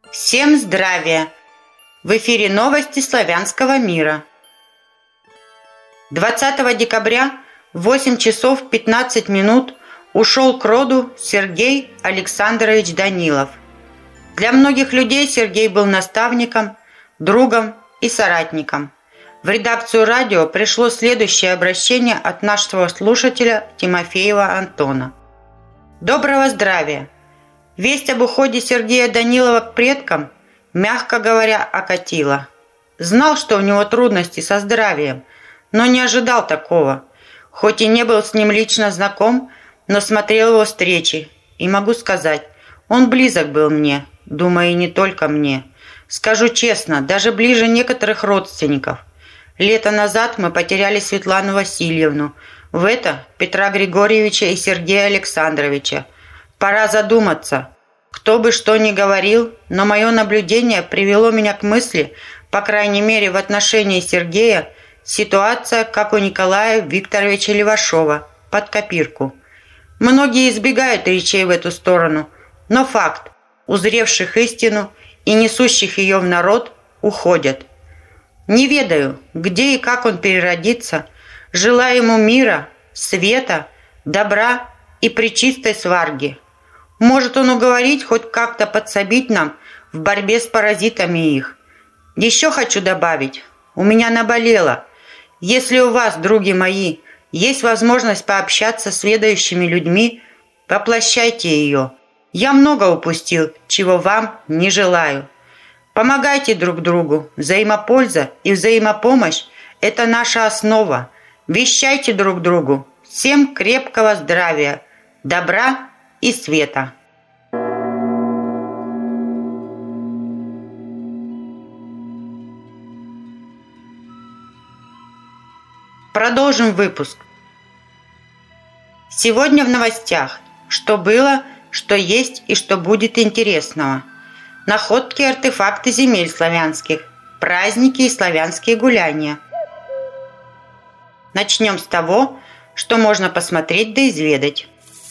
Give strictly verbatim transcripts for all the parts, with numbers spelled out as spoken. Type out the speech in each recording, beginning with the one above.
Всем здравия! В эфире новости славянского мира. двадцатого декабря в восемь часов пятнадцать минут ушел к роду Сергей Александрович Данилов. Для многих людей Сергей был наставником, другом и соратником. В редакцию радио пришло следующее обращение от нашего слушателя Тимофеева Антона. Доброго здравия! Весть об уходе Сергея Данилова к предкам, мягко говоря, окатила. Знал, что у него трудности со здравием, но не ожидал такого. Хоть и не был с ним лично знаком, но смотрел его встречи. И могу сказать, он близок был мне, думаю, и не только мне. Скажу честно, даже ближе некоторых родственников. Лето назад мы потеряли Светлану Васильевну, в это Петра Григорьевича и Сергея Александровича. Пора задуматься. Кто бы что ни говорил, но мое наблюдение привело меня к мысли, по крайней мере в отношении Сергея, ситуация, как у Николая Викторовича Левашова, под копирку. Многие избегают речей в эту сторону, но факт, узревших истину и несущих ее в народ, уходят. Не ведаю, где и как он переродится, желаю ему мира, света, добра и пречистой сварги. Может он уговорить, хоть как-то подсобить нам в борьбе с паразитами их. Еще хочу добавить, у меня наболело. Если у вас, други мои, есть возможность пообщаться с ведающими людьми, воплощайте ее. Я много упустил, чего вам не желаю. Помогайте друг другу. Взаимопольза и взаимопомощь – это наша основа. Вещайте друг другу. Всем крепкого здравия, добра и света. Продолжим выпуск. Сегодня в новостях. Что было, что есть и что будет интересного. Находки и артефакты земель славянских. Праздники и славянские гуляния. Начнем с того, что можно посмотреть да изведать.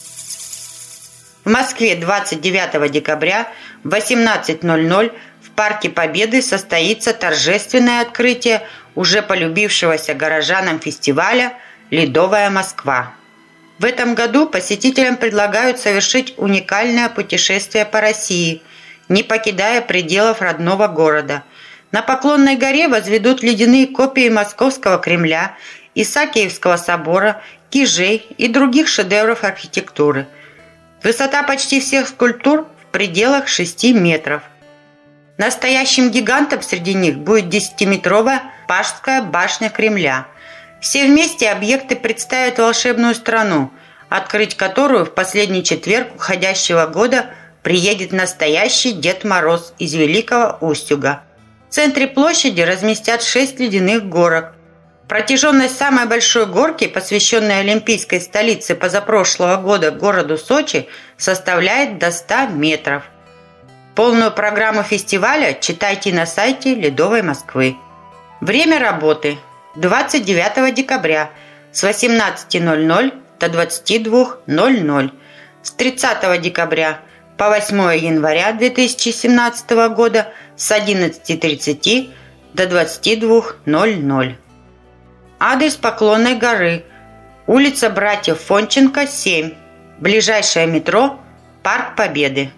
В Москве двадцать девятого декабря в восемнадцать ноль ноль в Парке Победы состоится торжественное открытие уже полюбившегося горожанам фестиваля «Ледовая Москва». В этом году посетителям предлагают совершить уникальное путешествие по России, не покидая пределов родного города. На Поклонной горе возведут ледяные копии Московского Кремля, Исаакиевского собора, Кижей и других шедевров архитектуры. Высота почти всех скульптур в пределах шести метров. Настоящим гигантом среди них будет десятиметровая Пажская башня Кремля. Все вместе объекты представят волшебную страну, открыть которую в последний четверг уходящего года приедет настоящий Дед Мороз из Великого Устюга. В центре площади разместят шесть ледяных горок. Протяженность самой большой горки, посвященной олимпийской столице позапрошлого года городу Сочи, составляет до ста метров. Полную программу фестиваля читайте на сайте Ледовой Москвы. Время работы двадцать девятого декабря с восемнадцати ноль ноль до двадцати двух ноль ноль, с тридцатого декабря по восьмое января две тысячи семнадцатого года с одиннадцати тридцати до двадцати двух ноль ноль. Адрес Поклонной горы. Улица Братьев Фонченко, семь. Ближайшее метро Парк Победы.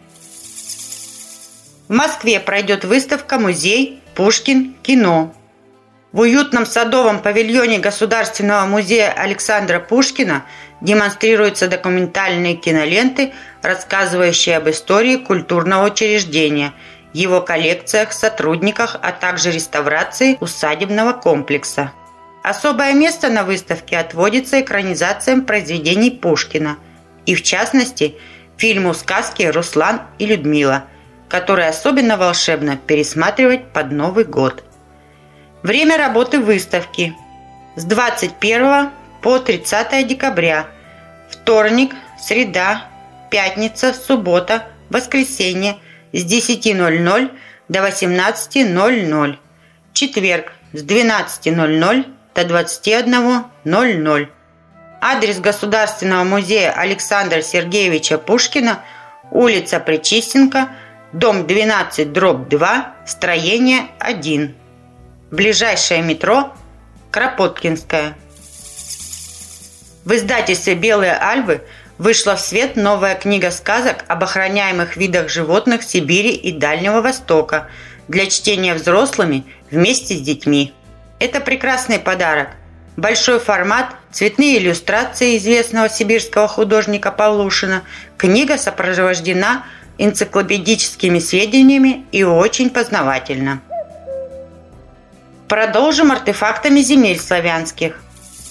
В Москве пройдет выставка-музей «Пушкин. Кино». В уютном садовом павильоне Государственного музея Александра Пушкина демонстрируются документальные киноленты, рассказывающие об истории культурного учреждения, его коллекциях, сотрудниках, а также реставрации усадебного комплекса. Особое место на выставке отводится экранизациям произведений Пушкина и, в частности, фильму сказки «Руслан и Людмила», который особенно волшебно пересматривать под Новый год. Время работы выставки с двадцать первого по тридцатое декабря. Вторник, среда, пятница, суббота, воскресенье с десяти ноль ноль до восемнадцати ноль ноль. Четверг с двенадцати ноль ноль до двадцати одного ноль ноль. Адрес Государственного музея Александра Сергеевича Пушкина, улица Причистенко, дом двенадцать дробь два, строение один. Ближайшее метро Кропоткинская. В издательстве «Белые Альбы» вышла в свет новая книга сказок об охраняемых видах животных Сибири и Дальнего Востока для чтения взрослыми вместе с детьми. Это прекрасный подарок. Большой формат, цветные иллюстрации известного сибирского художника Павлушина. Книга сопровождена энциклопедическими сведениями и очень познавательна. Продолжим артефактами земель славянских.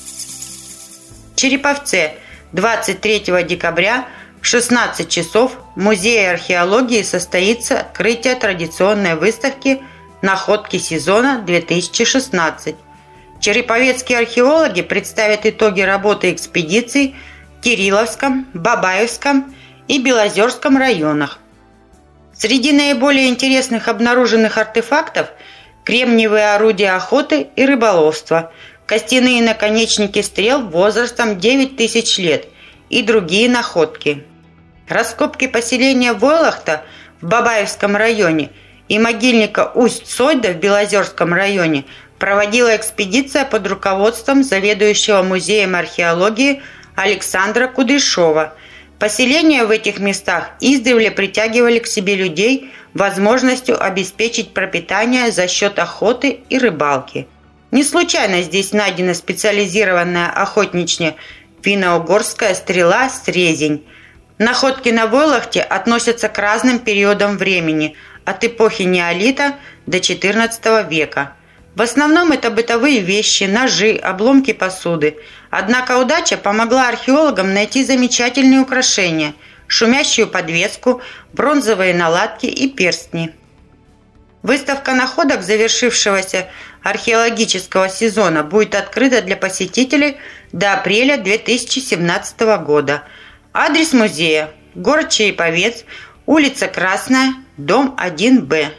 В Череповце двадцать третьего декабря в шестнадцать часов в Музее археологии состоится открытие традиционной выставки «Находки сезона две тысячи шестнадцать». Череповецкие археологи представят итоги работы экспедиций в Кирилловском, Бабаевском и Белозерском районах. Среди наиболее интересных обнаруженных артефактов – кремниевые орудия охоты и рыболовства, костяные наконечники стрел возрастом девять тысяч лет и другие находки. Раскопки поселения Войлахта в Бабаевском районе и могильника Усть-Сойда в Белозерском районе проводила экспедиция под руководством заведующего музеем археологии Александра Кудряшова. Поселения в этих местах издревле притягивали к себе людей возможностью обеспечить пропитание за счет охоты и рыбалки. Не случайно здесь найдена специализированная охотничья финно-угорская стрела «Срезень». Находки на Войлахте относятся к разным периодам времени, от эпохи неолита до четырнадцатого века. В основном это бытовые вещи, ножи, обломки посуды. Однако удача помогла археологам найти замечательные украшения, шумящую подвеску, бронзовые наладки и перстни. Выставка находок завершившегося археологического сезона будет открыта для посетителей до апреля две тысячи семнадцатого года. Адрес музея – город Череповец, улица Красная, дом один Б.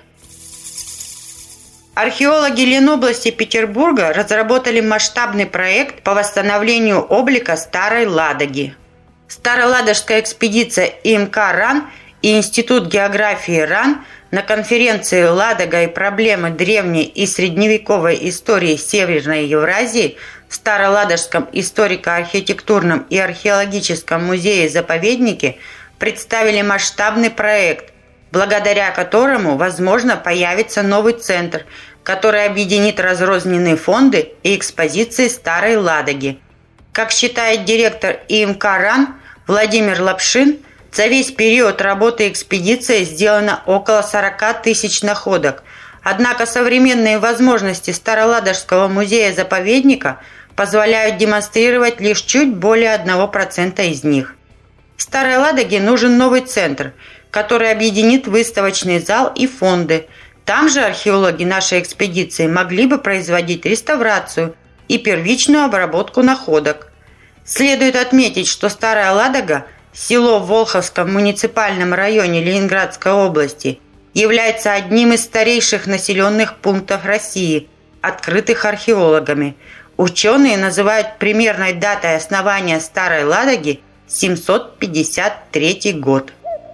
Археологи Ленобласти Петербурга разработали масштабный проект по восстановлению облика Старой Ладоги. Староладожская экспедиция И М К РАН и Институт географии РАН на конференции «Ладога и проблемы древней и средневековой истории Северной Евразии» в Староладожском историко-архитектурном и археологическом музее-заповеднике представили масштабный проект, благодаря которому, возможно, появится новый центр, который объединит разрозненные фонды и экспозиции Старой Ладоги. Как считает директор И М К РАН Владимир Лапшин, за весь период работы экспедиции сделано около сорок тысяч находок. Однако современные возможности Староладожского музея-заповедника позволяют демонстрировать лишь чуть более одного процента из них. В Старой Ладоге нужен новый центр, который объединит выставочный зал и фонды. Там же археологи нашей экспедиции могли бы производить реставрацию и первичную обработку находок. Следует отметить, что Старая Ладога, село в Волховском муниципальном районе Ленинградской области, является одним из старейших населенных пунктов России, открытых археологами. Ученые называют примерной датой основания Старой Ладоги семьсот пятьдесят третий год.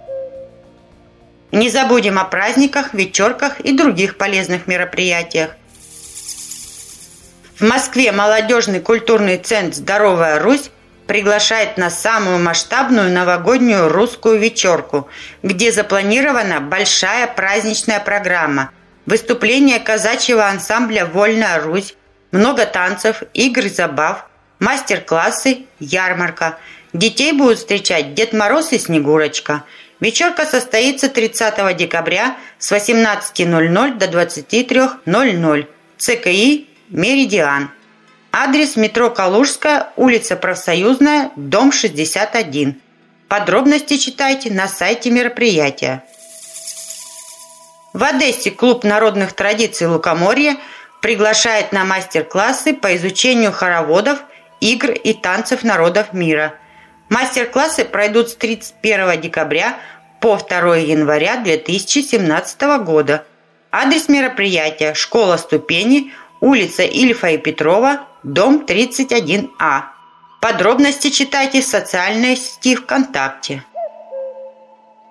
Не забудем о праздниках, вечерках и других полезных мероприятиях. В Москве молодежный культурный центр «Здоровая Русь» приглашает на самую масштабную новогоднюю русскую вечерку, где запланирована большая праздничная программа, выступление казачьего ансамбля «Вольная Русь», много танцев, игр и забав, мастер-классы, ярмарка. Детей будут встречать Дед Мороз и Снегурочка. Вечерка состоится тридцатого декабря с восемнадцати ноль-ноль до двадцати трёх ноль-ноль. Це Ка И «Меридиан». Адрес: метро Калужская, улица Профсоюзная, дом шестьдесят один. Подробности читайте на сайте мероприятия. В Одессе клуб народных традиций «Лукоморье» приглашает на мастер-классы по изучению хороводов, игр и танцев народов мира. Мастер-классы пройдут с тридцать первого декабря по второго января две тысячи семнадцатого года. Адрес мероприятия: школа ступени, улица Ильфа и Петрова, дом тридцать один А. Подробности читайте в социальной сети ВКонтакте.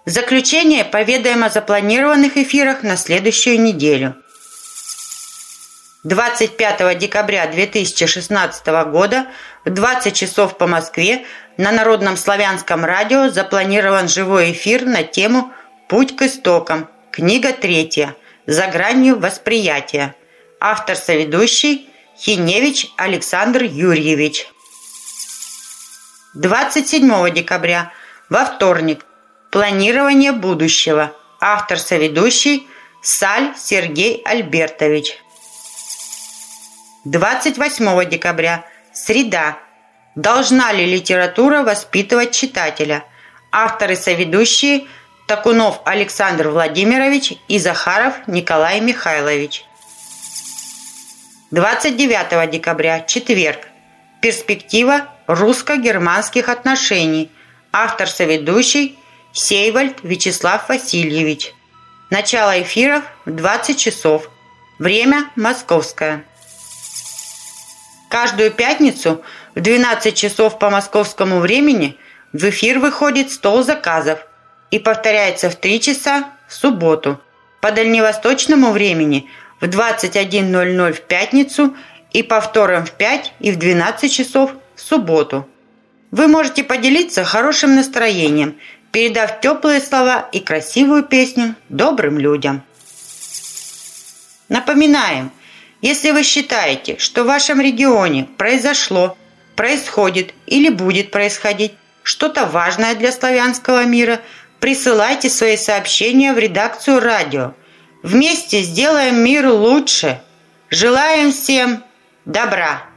В заключение поведаем о запланированных эфирах на следующую неделю. двадцать пятого декабря две тысячи шестнадцатого года в двадцать часов по Москве на Народном славянском радио запланирован живой эфир на тему «Путь к истокам. Книга третья. За гранью восприятия». Автор-соведущий Хиневич Александр Юрьевич. двадцать седьмого декабря, во вторник. Планирование будущего. Автор-соведущий Саль Сергей Альбертович. двадцать восьмого декабря. Среда. Должна ли литература воспитывать читателя? Авторы-соведущие Такунов Александр Владимирович и Захаров Николай Михайлович. двадцать девятого декабря. Четверг. Перспектива русско-германских отношений. Автор-соведущий Сейвальд Вячеслав Васильевич. Начало эфиров в двадцать часов. Время московское. Каждую пятницу в двенадцать часов по московскому времени в эфир выходит «Стол заказов» и повторяется в три часа в субботу. По дальневосточному времени в двадцать один ноль ноль в пятницу и повтором в пять и в двенадцать часов в субботу. Вы можете поделиться хорошим настроением, передав теплые слова и красивую песню добрым людям. Напоминаем, если вы считаете, что в вашем регионе произошло, происходит или будет происходить что-то важное для славянского мира, присылайте свои сообщения в редакцию радио. Вместе сделаем мир лучше. Желаем всем добра!